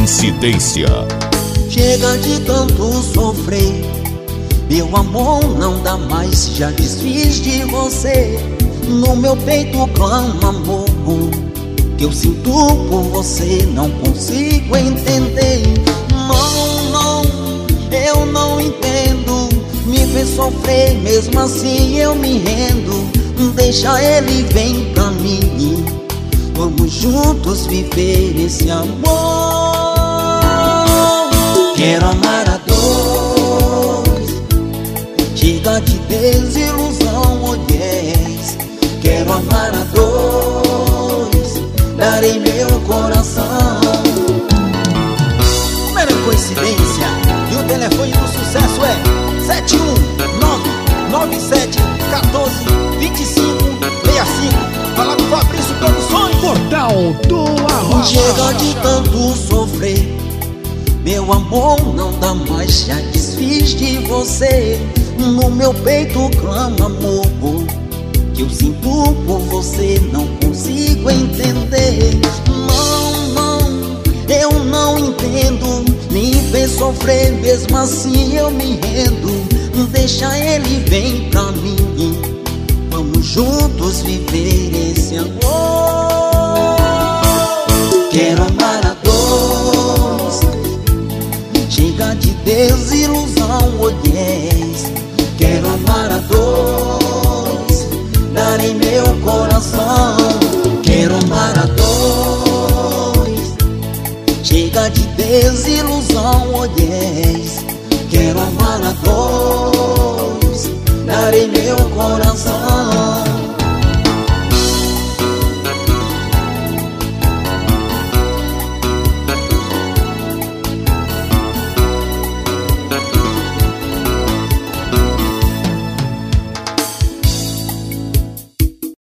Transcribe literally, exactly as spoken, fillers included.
Coincidência. Chega de tanto sofrer, meu amor não dá mais, já desfiz de você. No meu peito clama amor, que eu sinto por você, não consigo entender. Não, não, eu não entendo. Me fez sofrer, mesmo assim eu me rendo. Deixa ele, vem pra mim, vamos juntos viver esse amor. Quero amar a dois, chega de desilusão, oh yes. Quero amar a dois, darei meu coração. Mera coincidência, e o telefone do sucesso é sete um nove nove sete um quatro, dois cinco seis cinco. Fala com Fabrício Produções. Portal do Arrocha. Chega de tanto sofrer, meu amor não dá mais, já desfiz de você. No meu peito clama amor, que eu sinto por você, não consigo entender. Não, não, eu não entendo. Me fez sofrer, mesmo assim eu me rendo. Deixa ele, vem pra mim, vamos juntos viver esse amor. Quero amar a dois, chega de desilusão, oh yes. Quero amar a dois, darei meu coração. Quero amar a dois, chega de desilusão, oh yes. Quero amar a dois, darei meu coração.